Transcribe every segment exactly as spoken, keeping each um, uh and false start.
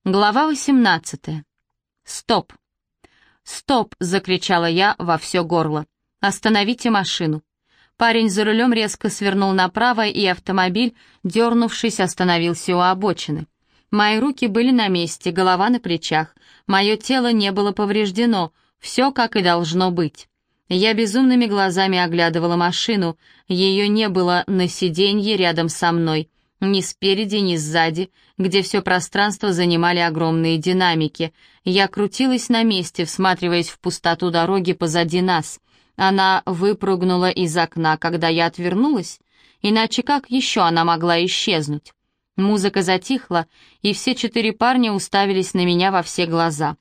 Глава восемнадцатая. «Стоп! Стоп!» — закричала я во все горло. «Остановите машину!» Парень за рулем резко свернул направо, и автомобиль, дернувшись, остановился у обочины. Мои руки были на месте, голова на плечах. Мое тело не было повреждено, все как и должно быть. Я безумными глазами оглядывала машину, ее не было на сиденье рядом со мной. Ни спереди, ни сзади, где все пространство занимали огромные динамики. Я крутилась на месте, всматриваясь в пустоту дороги позади нас. Она выпрыгнула из окна, когда я отвернулась, иначе как еще она могла исчезнуть? Музыка затихла, и все четыре парня уставились на меня во все глаза.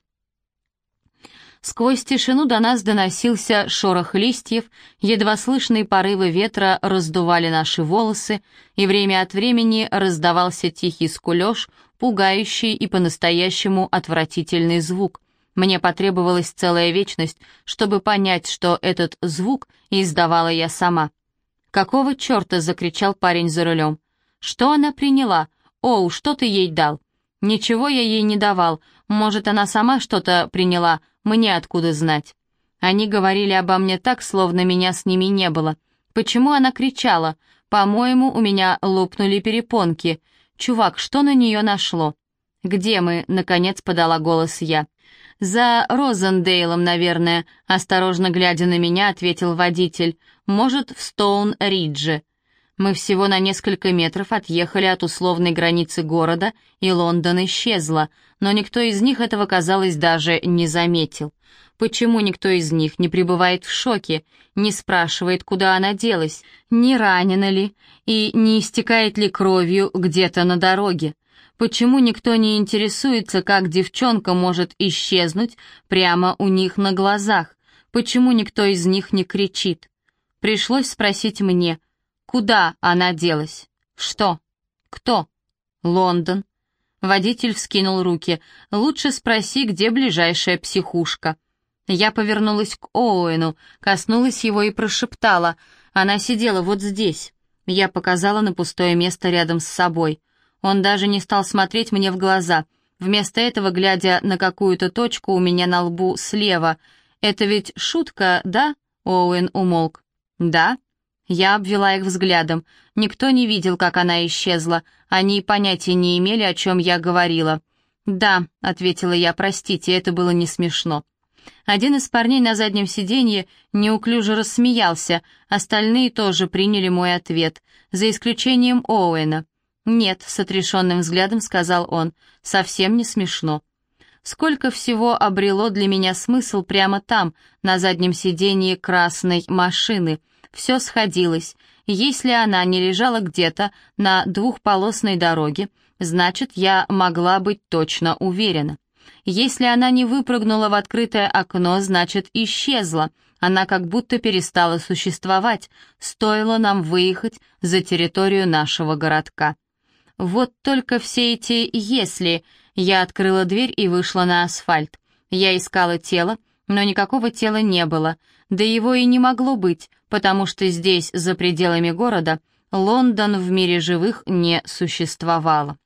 Сквозь тишину до нас доносился шорох листьев, едва слышные порывы ветра раздували наши волосы, и время от времени раздавался тихий скулёж, пугающий и по-настоящему отвратительный звук. Мне потребовалась целая вечность, чтобы понять, что этот звук издавала я сама. «Какого черта?» — закричал парень за рулем. «Что она приняла? Оу, что ты ей дал?» «Ничего я ей не давал. Может, она сама что-то приняла, мне откуда знать?» Они говорили обо мне так, словно меня с ними не было. Почему она кричала? По-моему, у меня лопнули перепонки. «Чувак, что на нее нашло?» «Где мы?» — наконец подала голос я. «За Розендейлом, наверное», — осторожно глядя на меня, ответил водитель. «Может, в Стоун-Ридже». Мы всего на несколько метров отъехали от условной границы города, и Лондон исчезла, но никто из них этого, казалось, даже не заметил. Почему никто из них не пребывает в шоке, не спрашивает, куда она делась, не ранена ли и не истекает ли кровью где-то на дороге? Почему никто не интересуется, как девчонка может исчезнуть прямо у них на глазах? Почему никто из них не кричит? Пришлось спросить мне, куда она делась? Что? Кто? Лондон. Водитель вскинул руки. Лучше спроси, где ближайшая психушка. Я повернулась к Оуэну, коснулась его и прошептала. Она сидела вот здесь. Я показала на пустое место рядом с собой. Он даже не стал смотреть мне в глаза. Вместо этого, глядя на какую-то точку у меня на лбу слева. «Это ведь шутка, да?» Оуэн умолк. «Да?» Я обвела их взглядом. Никто не видел, как она исчезла. Они понятия не имели, о чем я говорила. «Да», — ответила я, — «простите, это было не смешно». Один из парней на заднем сиденье неуклюже рассмеялся, остальные тоже приняли мой ответ, за исключением Оуэна. «Нет», — с отрешенным взглядом сказал он, — «совсем не смешно». Сколько всего обрело для меня смысл прямо там, на заднем сиденье красной машины. Все сходилось. Если она не лежала где-то на двухполосной дороге, значит, я могла быть точно уверена. Если она не выпрыгнула в открытое окно, значит, исчезла. Она как будто перестала существовать, стоило нам выехать за территорию нашего городка. Вот только все эти «если». Я открыла дверь и вышла на асфальт. Я искала тело, но никакого тела не было. Да его и не могло быть, потому что здесь, за пределами города, Лондон в мире живых не существовало.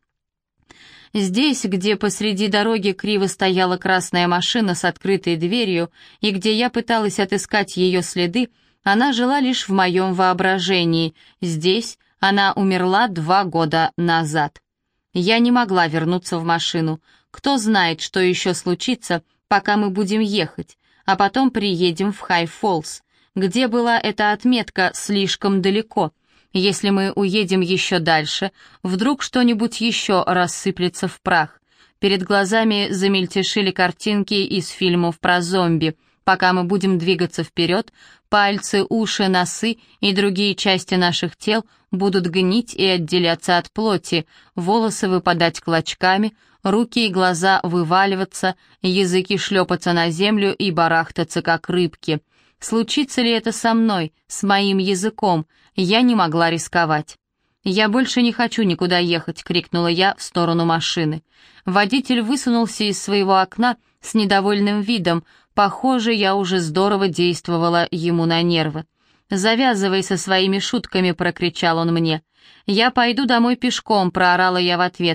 Здесь, где посреди дороги криво стояла красная машина с открытой дверью, и где я пыталась отыскать ее следы, она жила лишь в моем воображении. Здесь она умерла два года назад. Я не могла вернуться в машину. Кто знает, что еще случится, пока мы будем ехать, а потом приедем в Хай-Фоллс. Где была эта отметка «слишком далеко»? Если мы уедем еще дальше, вдруг что-нибудь еще рассыплется в прах. Перед глазами замельтешили картинки из фильмов про зомби. Пока мы будем двигаться вперед, пальцы, уши, носы и другие части наших тел будут гнить и отделяться от плоти, волосы выпадать клочками, руки и глаза вываливаться, языки шлепаться на землю и барахтаться, как рыбки. Случится ли это со мной, с моим языком? Я не могла рисковать. «Я больше не хочу никуда ехать», — крикнула я в сторону машины. Водитель высунулся из своего окна с недовольным видом. Похоже, я уже здорово действовала ему на нервы. «Завязывай со своими шутками», — прокричал он мне. «Я пойду домой пешком», — проорала я в ответ.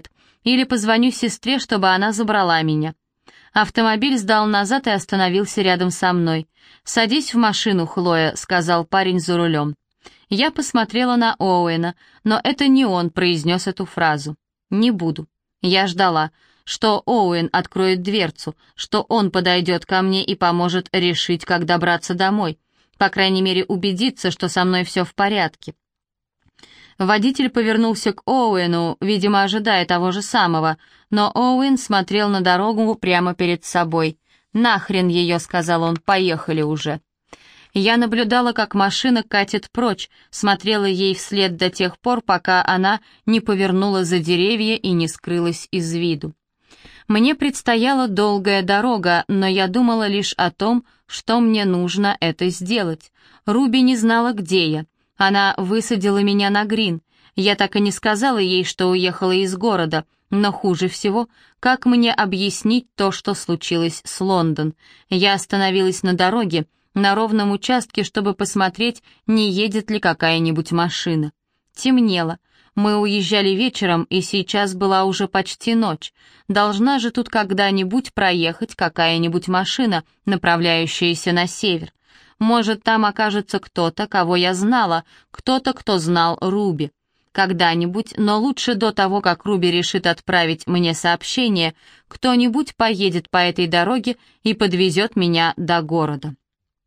Или позвоню сестре, чтобы она забрала меня». Автомобиль сдал назад и остановился рядом со мной. «Садись в машину, Хлоя», — сказал парень за рулем. Я посмотрела на Оуэна, но это не он произнес эту фразу. «Не буду». Я ждала, что Оуэн откроет дверцу, что он подойдет ко мне и поможет решить, как добраться домой. По крайней мере, убедиться, что со мной все в порядке. Водитель повернулся к Оуэну, видимо, ожидая того же самого, но Оуэн смотрел на дорогу прямо перед собой. «Нахрен ее», — сказал он, — «поехали уже». Я наблюдала, как машина катит прочь, смотрела ей вслед до тех пор, пока она не повернула за деревья и не скрылась из виду. Мне предстояла долгая дорога, но я думала лишь о том, что мне нужно это сделать. Руби не знала, где я. Она высадила меня на Грин. Я так и не сказала ей, что уехала из города, но хуже всего, как мне объяснить то, что случилось с Лондон. Я остановилась на дороге, на ровном участке, чтобы посмотреть, не едет ли какая-нибудь машина. Темнело. Мы уезжали вечером, и сейчас была уже почти ночь. Должна же тут когда-нибудь проехать какая-нибудь машина, направляющаяся на север. Может, там окажется кто-то, кого я знала, кто-то, кто знал Руби. Когда-нибудь, но лучше до того, как Руби решит отправить мне сообщение, кто-нибудь поедет по этой дороге и подвезет меня до города.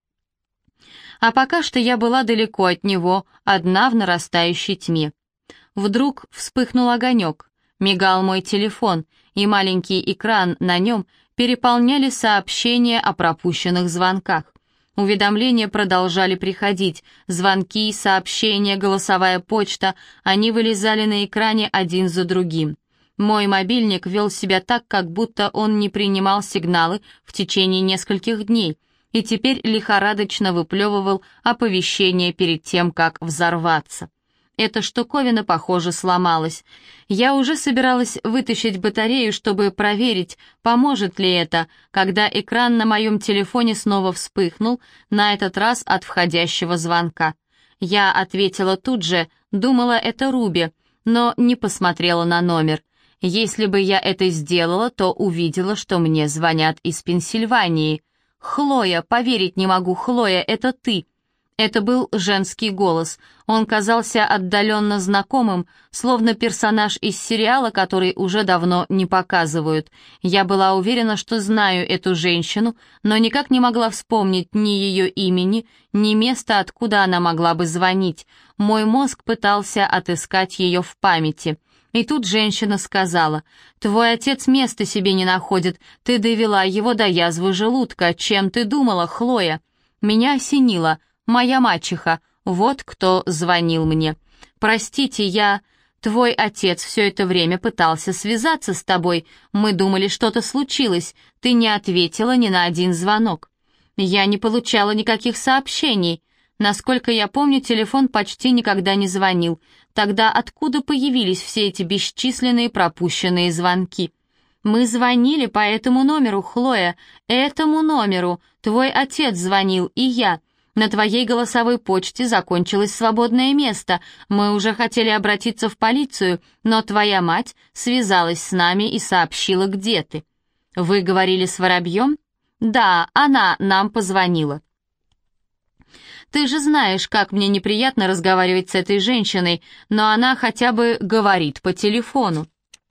А пока что я была далеко от него, одна в нарастающей тьме. Вдруг вспыхнул огонек, мигал мой телефон, и маленький экран на нем переполняли сообщения о пропущенных звонках. Уведомления продолжали приходить, звонки, сообщения, голосовая почта, они вылезали на экране один за другим. Мой мобильник вел себя так, как будто он не принимал сигналы в течение нескольких дней, и теперь лихорадочно выплевывал оповещение перед тем, как взорваться. Эта штуковина, похоже, сломалась. Я уже собиралась вытащить батарею, чтобы проверить, поможет ли это, когда экран на моем телефоне снова вспыхнул, на этот раз от входящего звонка. Я ответила тут же, думала, это Руби, но не посмотрела на номер. Если бы я это сделала, то увидела, что мне звонят из Пенсильвании. «Хлоя, поверить не могу, Хлоя, это ты!» Это был женский голос. Он казался отдаленно знакомым, словно персонаж из сериала, который уже давно не показывают. Я была уверена, что знаю эту женщину, но никак не могла вспомнить ни ее имени, ни места, откуда она могла бы звонить. Мой мозг пытался отыскать ее в памяти. И тут женщина сказала: «Твой отец места себе не находит, ты довела его до язвы желудка, чем ты думала, Хлоя?» Меня осенило. «Моя мачеха, вот кто звонил мне. Простите, я... Твой отец все это время пытался связаться с тобой. Мы думали, что-то случилось. Ты не ответила ни на один звонок. Я не получала никаких сообщений. Насколько я помню, телефон почти никогда не звонил. Тогда откуда появились все эти бесчисленные пропущенные звонки?» «Мы звонили по этому номеру, Хлоя, этому номеру. Твой отец звонил, и я. На твоей голосовой почте закончилось свободное место. Мы уже хотели обратиться в полицию, но твоя мать связалась с нами и сообщила, где ты». «Вы говорили с Воробьем?» «Да, она нам позвонила». «Ты же знаешь, как мне неприятно разговаривать с этой женщиной, но она хотя бы говорит по телефону».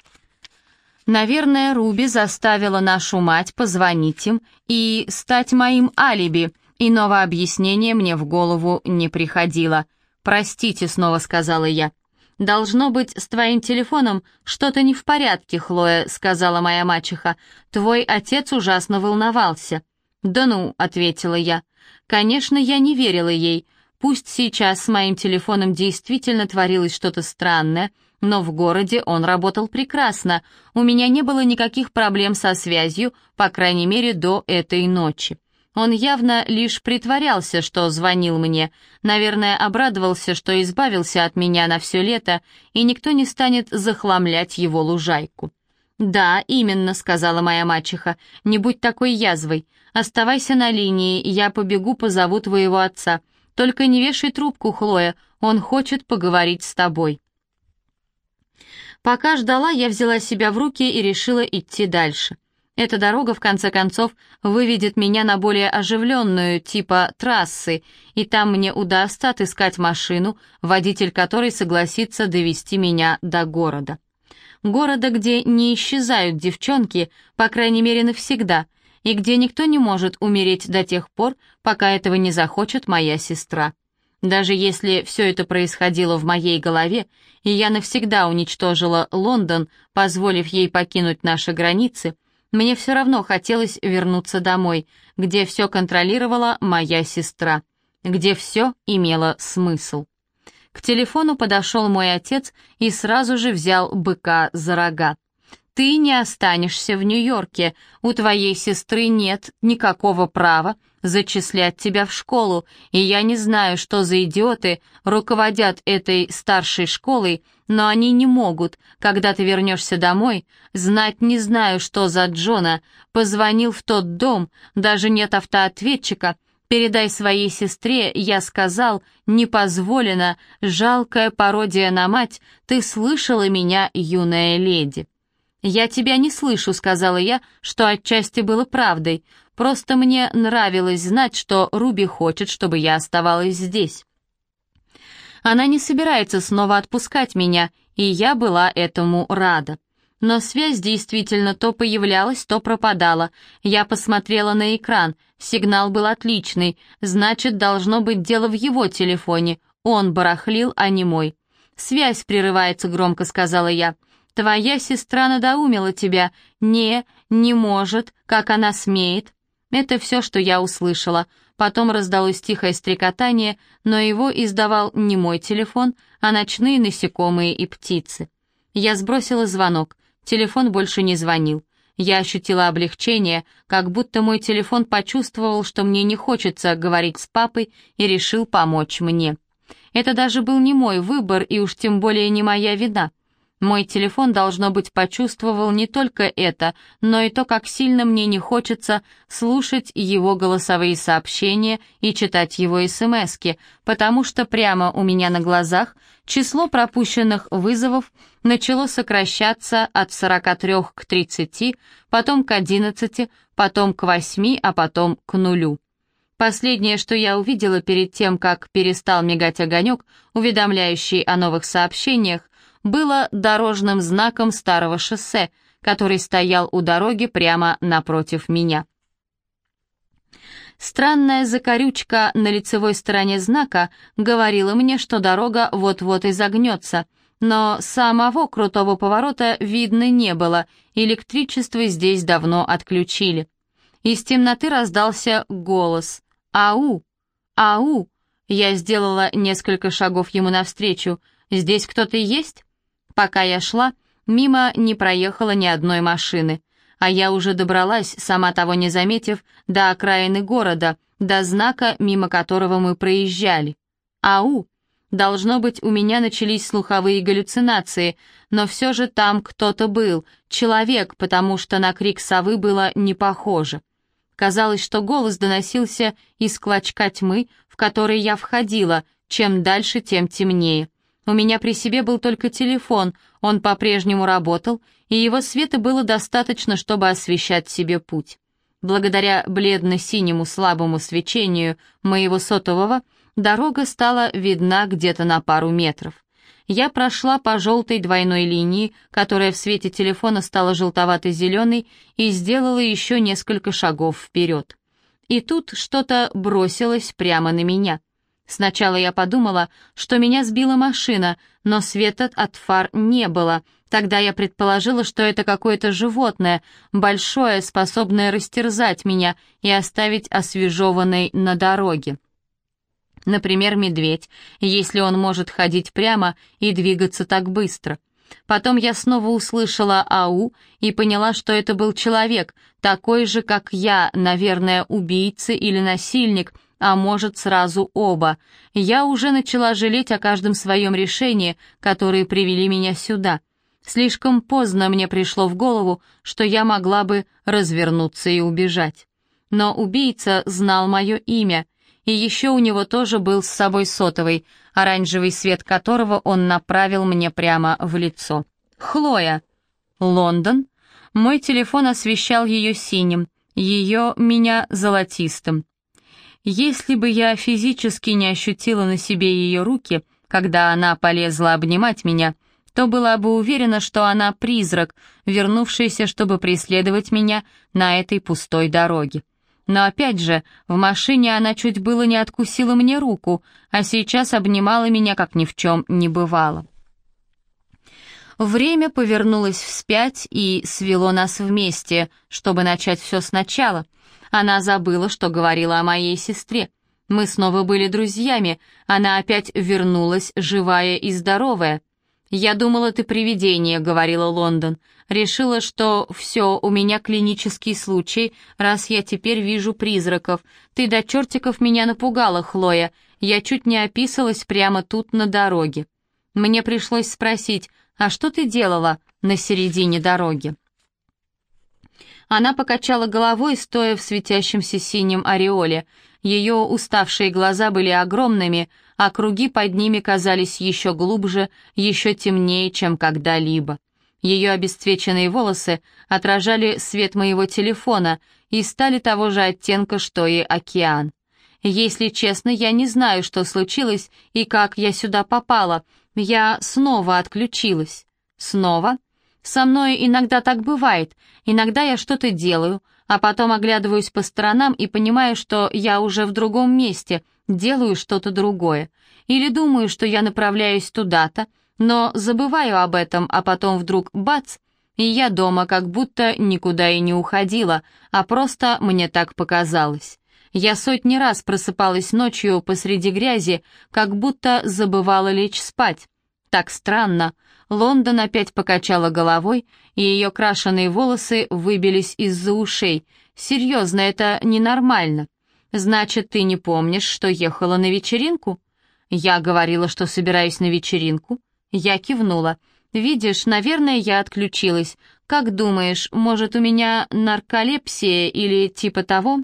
Наверное, Руби заставила нашу мать позвонить им и стать моим алиби. Иного объяснения мне в голову не приходило. «Простите», — снова сказала я. «Должно быть, с твоим телефоном что-то не в порядке, Хлоя», — сказала моя мачеха. «Твой отец ужасно волновался». «Да ну», — ответила я. Конечно, я не верила ей. Пусть сейчас с моим телефоном действительно творилось что-то странное, но в городе он работал прекрасно. У меня не было никаких проблем со связью, по крайней мере, до этой ночи. Он явно лишь притворялся, что звонил мне. Наверное, обрадовался, что избавился от меня на все лето, и никто не станет захламлять его лужайку. «Да, именно», — сказала моя мачеха, — «не будь такой язвой. Оставайся на линии, я побегу, позову твоего отца. Только не вешай трубку, Хлоя, он хочет поговорить с тобой». Пока ждала, я взяла себя в руки и решила идти дальше. Эта дорога, в конце концов, выведет меня на более оживленную, типа трассы, и там мне удастся отыскать машину, водитель которой согласится довести меня до города. Города, где не исчезают девчонки, по крайней мере навсегда, и где никто не может умереть до тех пор, пока этого не захочет моя сестра. Даже если все это происходило в моей голове, и я навсегда уничтожила Лондон, позволив ей покинуть наши границы, мне все равно хотелось вернуться домой, где все контролировала моя сестра, где все имело смысл. К телефону подошел мой отец и сразу же взял быка за рога. «Ты не останешься в Нью-Йорке, у твоей сестры нет никакого права зачислять тебя в школу, и я не знаю, что за идиоты руководят этой старшей школой, но они не могут, когда ты вернешься домой, знать не знаю, что за Джона, позвонил в тот дом, даже нет автоответчика, передай своей сестре, я сказал, не позволено, жалкая пародия на мать, ты слышала меня, юная леди». «Я тебя не слышу», — сказала я, что отчасти было правдой. «Просто мне нравилось знать, что Руби хочет, чтобы я оставалась здесь. Она не собирается снова отпускать меня, и я была этому рада». Но связь действительно то появлялась, то пропадала. Я посмотрела на экран. Сигнал был отличный. Значит, должно быть дело в его телефоне. Он барахлил, а не мой. «Связь прерывается», — громко сказала я. «Твоя сестра надоумила тебя. Не, не может, как она смеет». Это все, что я услышала. Потом раздалось тихое стрекотание, но его издавал не мой телефон, а ночные насекомые и птицы. Я сбросила звонок. Телефон больше не звонил. Я ощутила облегчение, как будто мой телефон почувствовал, что мне не хочется говорить с папой, и решил помочь мне. Это даже был не мой выбор, и уж тем более не моя вина. Мой телефон, должно быть, почувствовал не только это, но и то, как сильно мне не хочется слушать его голосовые сообщения и читать его смски, потому что прямо у меня на глазах число пропущенных вызовов начало сокращаться от сорока трёх к тридцати, потом к одиннадцати, потом к восьми, а потом к нулю. Последнее, что я увидела перед тем, как перестал мигать огонек, уведомляющий о новых сообщениях, было дорожным знаком старого шоссе, который стоял у дороги прямо напротив меня. Странная закорючка на лицевой стороне знака говорила мне, что дорога вот-вот изогнется, но самого крутого поворота видно не было, электричество здесь давно отключили. Из темноты раздался голос «Ау! Ау!» Я сделала несколько шагов ему навстречу. «Здесь кто-то есть?» Пока я шла, мимо не проехало ни одной машины, а я уже добралась, сама того не заметив, до окраины города, до знака, мимо которого мы проезжали. «Ау!» Должно быть, у меня начались слуховые галлюцинации, но все же там кто-то был, человек, потому что на крик совы было не похоже. Казалось, что голос доносился из клочка тьмы, в который я входила, чем дальше, тем темнее. У меня при себе был только телефон, он по-прежнему работал, и его света было достаточно, чтобы освещать себе путь. Благодаря бледно-синему слабому свечению моего сотового дорога стала видна где-то на пару метров. Я прошла по желтой двойной линии, которая в свете телефона стала желтовато-зеленой, и сделала еще несколько шагов вперед. И тут что-то бросилось прямо на меня. Сначала я подумала, что меня сбила машина, но света от фар не было. Тогда я предположила, что это какое-то животное, большое, способное растерзать меня и оставить освежеванной на дороге. Например, медведь, если он может ходить прямо и двигаться так быстро. Потом я снова услышала «ау» и поняла, что это был человек, такой же, как я, наверное, убийца или насильник, а может, сразу оба. Я уже начала жалеть о каждом своем решении, которые привели меня сюда. Слишком поздно мне пришло в голову, что я могла бы развернуться и убежать. Но убийца знал мое имя, и еще у него тоже был с собой сотовый, оранжевый свет которого он направил мне прямо в лицо. «Хлоя». «Лондон». Мой телефон освещал ее синим, ее меня золотистым. Если бы я физически не ощутила на себе ее руки, когда она полезла обнимать меня, то была бы уверена, что она призрак, вернувшийся, чтобы преследовать меня на этой пустой дороге. Но опять же, в машине она чуть было не откусила мне руку, а сейчас обнимала меня, как ни в чем не бывало. Время повернулось вспять и свело нас вместе, чтобы начать все сначала. Она забыла, что говорила о моей сестре. Мы снова были друзьями, она опять вернулась, живая и здоровая. «Я думала, ты привидение», — говорила Лондон. «Решила, что все, у меня клинический случай, раз я теперь вижу призраков. Ты до чертиков меня напугала, Хлоя. Я чуть не описалась прямо тут на дороге». Мне пришлось спросить: «А что ты делала на середине дороги?» Она покачала головой, стоя в светящемся синем ореоле. Ее уставшие глаза были огромными, а круги под ними казались еще глубже, еще темнее, чем когда-либо. Ее обесцвеченные волосы отражали свет моего телефона и стали того же оттенка, что и океан. Если честно, я не знаю, что случилось и как я сюда попала. Я снова отключилась. Снова? Со мной иногда так бывает. Иногда я что-то делаю, а потом оглядываюсь по сторонам и понимаю, что я уже в другом месте, делаю что-то другое. Или думаю, что я направляюсь туда-то, но забываю об этом, а потом вдруг бац, и я дома, как будто никуда и не уходила, а просто мне так показалось. Я сотни раз просыпалась ночью посреди грязи, как будто забывала лечь спать. Так странно. Лондон опять покачала головой, и ее крашеные волосы выбились из-за ушей. «Серьезно, это ненормально. Значит, ты не помнишь, что ехала на вечеринку?» «Я говорила, что собираюсь на вечеринку». Я кивнула. «Видишь, наверное, я отключилась. Как думаешь, может, у меня нарколепсия или типа того?»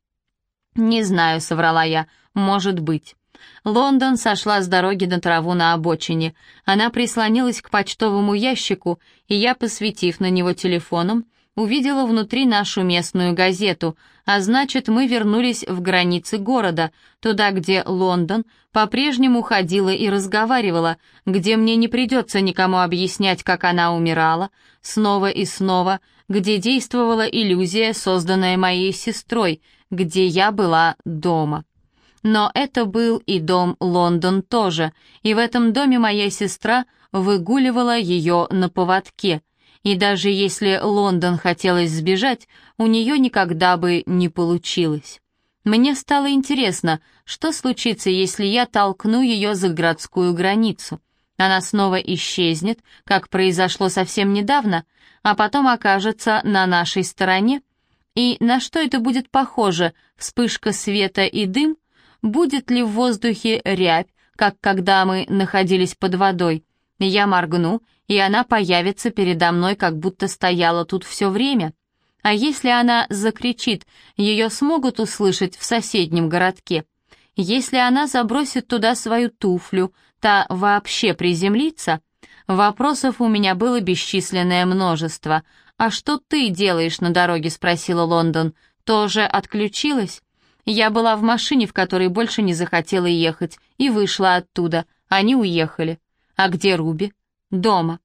«Не знаю», — соврала я. «Может быть». Лондон сошла с дороги на траву на обочине. Она прислонилась к почтовому ящику, и я, посветив на него телефоном, увидела внутри нашу местную газету, а значит, мы вернулись в границы города, туда, где Лондон по-прежнему ходила и разговаривала, где мне не придется никому объяснять, как она умирала, снова и снова, где действовала иллюзия, созданная моей сестрой, где я была дома. Но это был и дом Лондон тоже, и в этом доме моя сестра выгуливала ее на поводке. И даже если Лондон хотелось сбежать, у нее никогда бы не получилось. Мне стало интересно, что случится, если я толкну ее за городскую границу. Она снова исчезнет, как произошло совсем недавно, а потом окажется на нашей стороне. И на что это будет похоже? Вспышка света и дым? Будет ли в воздухе рябь, как когда мы находились под водой? Я моргну, и она появится передо мной, как будто стояла тут все время. А если она закричит, ее смогут услышать в соседнем городке? Если она забросит туда свою туфлю, та вообще приземлится? Вопросов у меня было бесчисленное множество. «А что ты делаешь на дороге?» — спросила Лондон. «Тоже отключилась?» Я была в машине, в которой больше не захотела ехать, и вышла оттуда. Они уехали. А где Руби? Дома.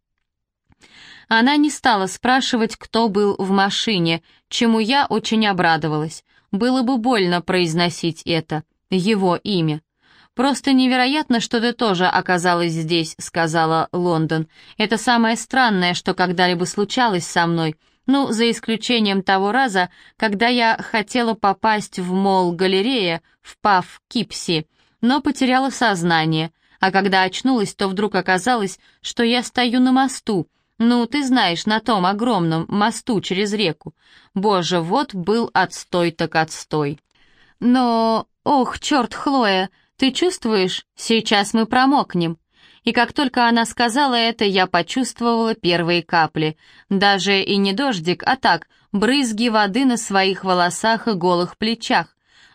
Она не стала спрашивать, кто был в машине, чему я очень обрадовалась. Было бы больно произносить это, его имя. «Просто невероятно, что ты тоже оказалась здесь», — сказала Лондон. «Это самое странное, что когда-либо случалось со мной. Ну, за исключением того раза, когда я хотела попасть в молл-галерея в паб Кипси, но потеряла сознание, а когда очнулась, то вдруг оказалось, что я стою на мосту. Ну, ты знаешь, на том огромном мосту через реку. Боже, вот был отстой так отстой. Но, ох, черт, Хлоя, ты чувствуешь? Сейчас мы промокнем». И как только она сказала это, я почувствовала первые капли. Даже и не дождик, а так, брызги воды на своих волосах и голых плечах.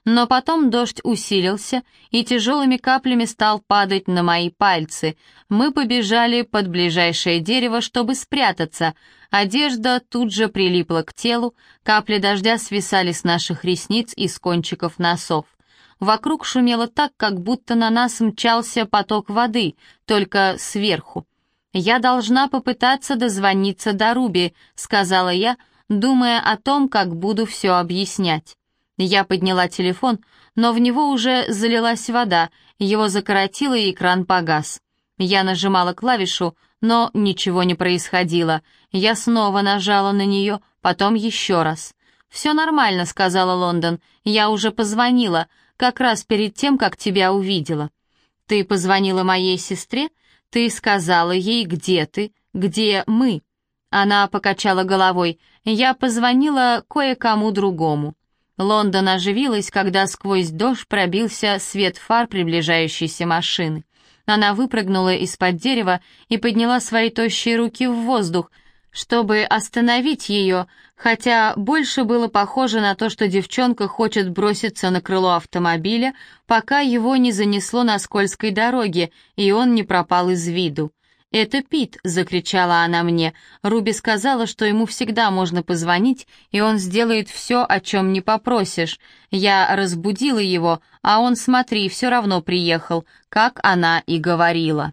Но потом дождь усилился и тяжелыми каплями стал падать на мои пальцы. Мы побежали под ближайшее дерево, чтобы спрятаться. Одежда тут же прилипла к телу, капли дождя свисали с наших ресниц и с кончиков носов. Вокруг шумело так, как будто на нас мчался поток воды, только сверху. «Я должна попытаться дозвониться до Руби», — сказала я, думая о том, как буду все объяснять. Я подняла телефон, но в него уже залилась вода, его закоротило и экран погас. Я нажимала клавишу, но ничего не происходило. Я снова нажала на нее, потом еще раз. «Все нормально», — сказала Лондон, — «я уже позвонила, как раз перед тем, как тебя увидела». «Ты позвонила моей сестре? Ты сказала ей, где ты, где мы?» Она покачала головой. «Я позвонила кое-кому другому». Лондон оживилась, когда сквозь дождь пробился свет фар приближающейся машины. Она выпрыгнула из-под дерева и подняла свои тощие руки в воздух, чтобы остановить ее, хотя больше было похоже на то, что девчонка хочет броситься на крыло автомобиля, пока его не занесло на скользкой дороге, и он не пропал из виду. «Это Пит!» — закричала она мне. Руби сказала, что ему всегда можно позвонить, и он сделает все, о чем не попросишь. Я разбудила его, а он, смотри, все равно приехал, как она и говорила.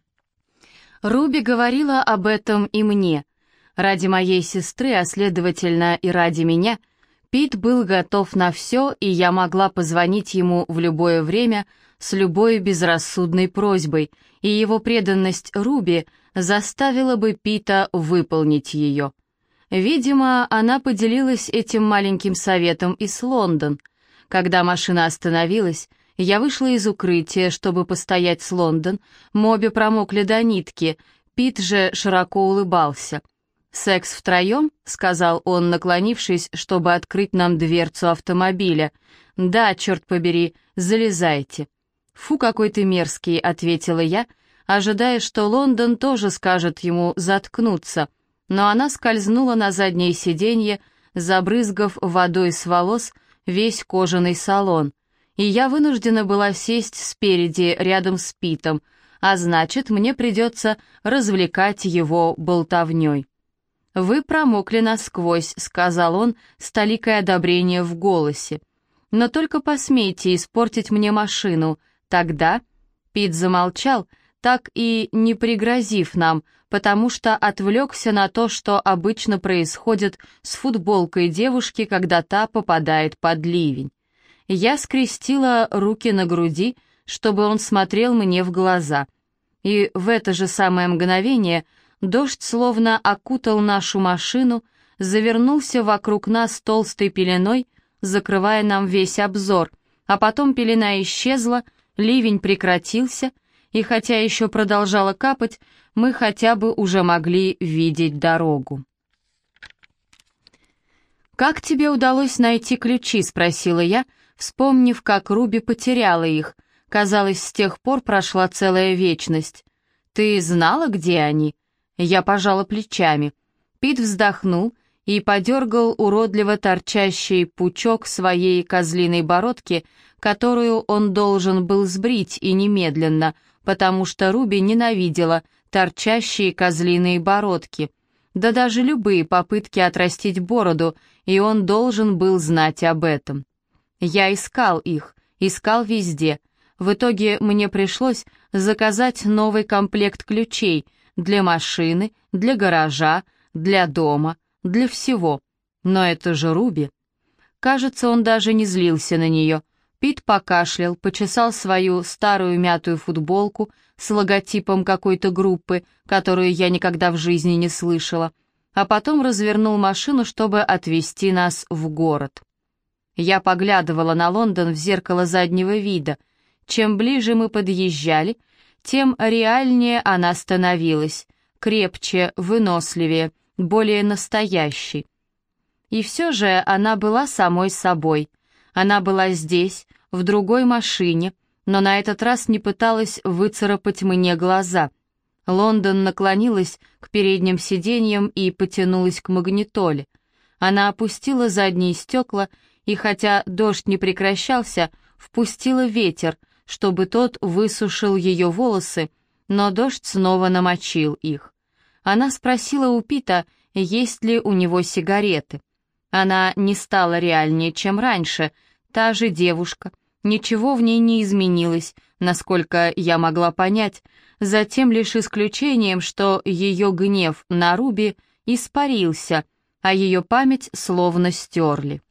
Руби говорила об этом и мне. Ради моей сестры, а следовательно и ради меня, Пит был готов на все, и я могла позвонить ему в любое время с любой безрассудной просьбой, и его преданность Руби заставила бы Пита выполнить ее. Видимо, она поделилась этим маленьким советом и с Лондон. Когда машина остановилась, я вышла из укрытия, чтобы постоять с Лондон, мы обе промокли до нитки, Пит же широко улыбался. «Секс втроем?» — сказал он, наклонившись, чтобы открыть нам дверцу автомобиля. «Да, черт побери, залезайте». «Фу, какой ты мерзкий», — ответила я, ожидая, что Лондон тоже скажет ему заткнуться, но она скользнула на заднее сиденье, забрызгав водой с волос весь кожаный салон, и я вынуждена была сесть спереди, рядом с Питом, а значит, мне придется развлекать его болтовней. «Вы промокли насквозь», — сказал он с толикой одобрения в голосе. «Но только посмейте испортить мне машину, тогда...» Пит замолчал, так и не пригрозив нам, потому что отвлекся на то, что обычно происходит с футболкой девушки, когда та попадает под ливень. Я скрестила руки на груди, чтобы он смотрел мне в глаза. И в это же самое мгновение дождь словно окутал нашу машину, завернулся вокруг нас толстой пеленой, закрывая нам весь обзор, а потом пелена исчезла, ливень прекратился, и хотя еще продолжало капать, мы хотя бы уже могли видеть дорогу. «Как тебе удалось найти ключи?» — спросила я, вспомнив, как Руби потеряла их. Казалось, с тех пор прошла целая вечность. «Ты знала, где они?» Я пожала плечами. Пит вздохнул и подергал уродливо торчащий пучок своей козлиной бородки, которую он должен был сбрить и немедленно, потому что Руби ненавидела торчащие козлиные бородки, да даже любые попытки отрастить бороду, и он должен был знать об этом. Я искал их, искал везде. В итоге мне пришлось заказать новый комплект ключей для машины, для гаража, для дома, для всего. Но это же Руби. Кажется, он даже не злился на нее. Пит покашлял, почесал свою старую мятую футболку с логотипом какой-то группы, которую я никогда в жизни не слышала, а потом развернул машину, чтобы отвезти нас в город. Я поглядывала на Лондон в зеркало заднего вида. Чем ближе мы подъезжали, тем реальнее она становилась, крепче, выносливее, более настоящей. И все же она была самой собой. Она была здесь, в другой машине, но на этот раз не пыталась выцарапать мне глаза. Лондон наклонилась к передним сиденьям и потянулась к магнитоле. Она опустила задние стекла и хотя дождь не прекращался, впустила ветер, чтобы тот высушил ее волосы, но дождь снова намочил их. Она спросила у Пита, есть ли у него сигареты. Она не стала реальнее, чем раньше, та же девушка, ничего в ней не изменилось, насколько я могла понять, за тем лишь исключением, что ее гнев на Руби испарился, а ее память словно стерли.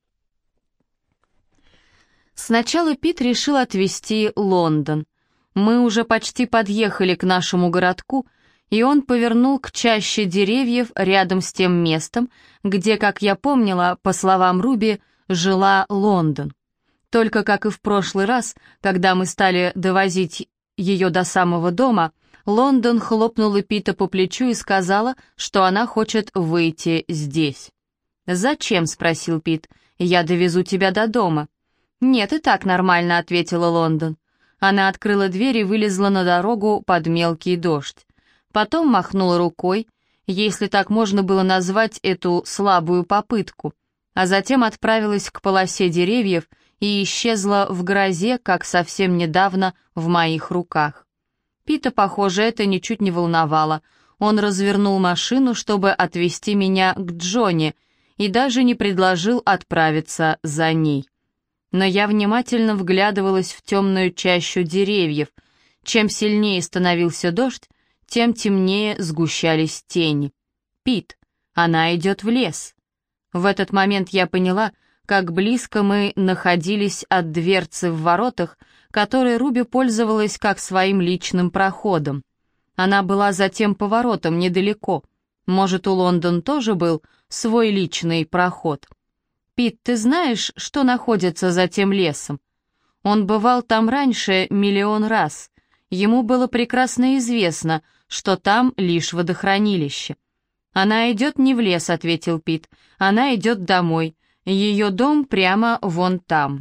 Сначала Пит решил отвезти Лондон. Мы уже почти подъехали к нашему городку, и он повернул к чаще деревьев рядом с тем местом, где, как я помнила, по словам Руби, жила Лондон. Только как и в прошлый раз, когда мы стали довозить ее до самого дома, Лондон хлопнула Пита по плечу и сказала, что она хочет выйти здесь. «Зачем?» — спросил Пит. «Я довезу тебя до дома». «Нет, и так нормально», — ответила Лондон. Она открыла дверь и вылезла на дорогу под мелкий дождь. Потом махнула рукой, если так можно было назвать эту слабую попытку, а затем отправилась к полосе деревьев и исчезла в грозе, как совсем недавно в моих руках. Пита, похоже, это ничуть не волновало. Он развернул машину, чтобы отвезти меня к Джонни, и даже не предложил отправиться за ней. Но я внимательно вглядывалась в темную чащу деревьев. Чем сильнее становился дождь, тем темнее сгущались тени. «Пит, она идет в лес». В этот момент я поняла, как близко мы находились от дверцы в воротах, которой Руби пользовалась как своим личным проходом. Она была за тем поворотом недалеко. Может, у Лондон тоже был свой личный проход. «Пит, ты знаешь, что находится за тем лесом?» Он бывал там раньше миллион раз. Ему было прекрасно известно, что там лишь водохранилище. «Она идет не в лес», — ответил Пит. «Она идет домой. Ее дом прямо вон там».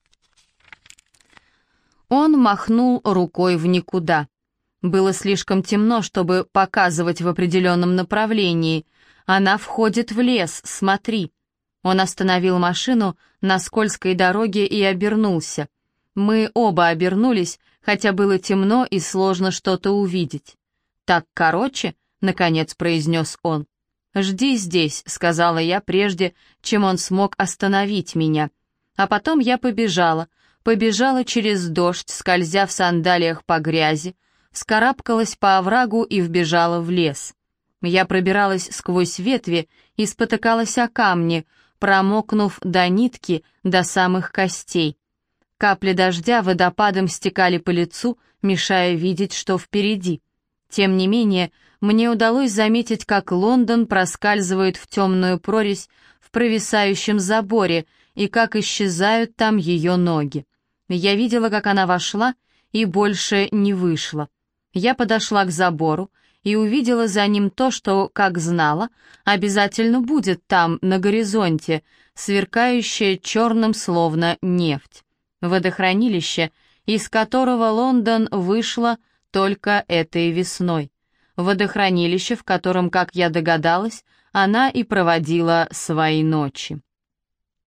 Он махнул рукой в никуда. Было слишком темно, чтобы показывать в определенном направлении. «Она входит в лес, смотри». Он остановил машину на скользкой дороге и обернулся. Мы оба обернулись, хотя было темно и сложно что-то увидеть. «Так короче», — наконец произнес он. «Жди здесь», — сказала я прежде, чем он смог остановить меня. А потом я побежала, побежала через дождь, скользя в сандалиях по грязи, вскарабкалась по оврагу и вбежала в лес. Я пробиралась сквозь ветви и спотыкалась о камни, промокнув до нитки, до самых костей. Капли дождя водопадом стекали по лицу, мешая видеть, что впереди. Тем не менее, мне удалось заметить, как Лондон проскальзывает в темную прорезь в провисающем заборе и как исчезают там ее ноги. Я видела, как она вошла и больше не вышла. Я подошла к забору и увидела за ним то, что, как знала, обязательно будет там, на горизонте, сверкающее черным словно нефть. Водохранилище, из которого Лондон вышла только этой весной. Водохранилище, в котором, как я догадалась, она и проводила свои ночи.